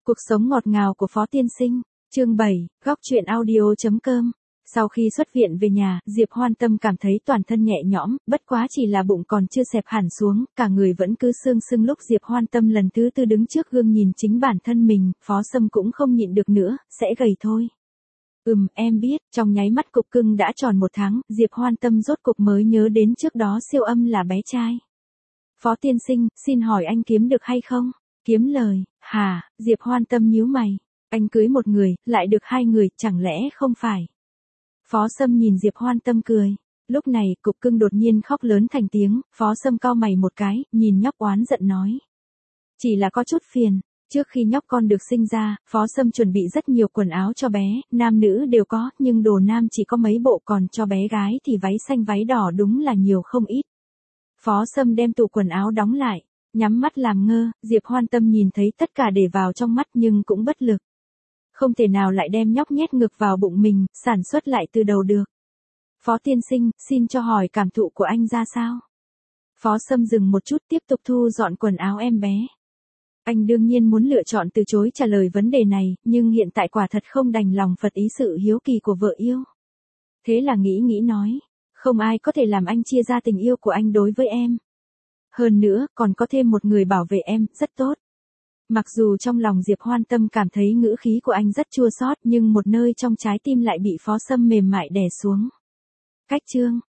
Cuộc sống ngọt ngào của Phó Tiên Sinh, chương 7, góc truyện audio.com. Sau khi xuất viện về nhà, Diệp Hoan Tâm cảm thấy toàn thân nhẹ nhõm, bất quá chỉ là bụng còn chưa xẹp hẳn xuống, cả người vẫn cứ sưng sưng. Lúc Diệp Hoan Tâm lần thứ tư đứng trước gương nhìn chính bản thân mình, Phó Sâm cũng không nhịn được nữa, sẽ gầy thôi. Em biết, trong nháy mắt cục cưng đã tròn 1 tháng, Diệp Hoan Tâm rốt cục mới nhớ đến trước đó siêu âm là bé trai. Phó Tiên Sinh, xin hỏi anh kiếm được hay không? Kiếm lời, hả? Diệp Hoan Tâm nhíu mày. Anh cưới một người, lại được 2 người, chẳng lẽ không phải? Phó Sâm nhìn Diệp Hoan Tâm cười. Lúc này, cục cưng đột nhiên khóc lớn thành tiếng, Phó Sâm cau mày một cái, nhìn nhóc oán giận nói. Chỉ là có chút phiền. Trước khi nhóc con được sinh ra, Phó Sâm chuẩn bị rất nhiều quần áo cho bé, nam nữ đều có, nhưng đồ nam chỉ có mấy bộ, còn cho bé gái thì váy xanh váy đỏ đúng là nhiều không ít. Phó Sâm đem tủ quần áo đóng lại, nhắm mắt làm ngơ, Diệp Hoan Tâm nhìn thấy tất cả để vào trong mắt nhưng cũng bất lực. Không thể nào lại đem nhóc nhét ngực vào bụng mình, sản xuất lại từ đầu được. Phó Tiên Sinh, xin cho hỏi cảm thụ của anh ra sao? Phó Sâm dừng một chút tiếp tục thu dọn quần áo em bé. Anh đương nhiên muốn lựa chọn từ chối trả lời vấn đề này, nhưng hiện tại quả thật không đành lòng phật ý sự hiếu kỳ của vợ yêu. Thế là nghĩ nói, không ai có thể làm anh chia ra tình yêu của anh đối với em. Hơn nữa, còn có thêm một người bảo vệ em, rất tốt. Mặc dù trong lòng Diệp Hoan Tâm cảm thấy ngữ khí của anh rất chua xót, nhưng một nơi trong trái tim lại bị Phó Sâm mềm mại đè xuống. Cách chương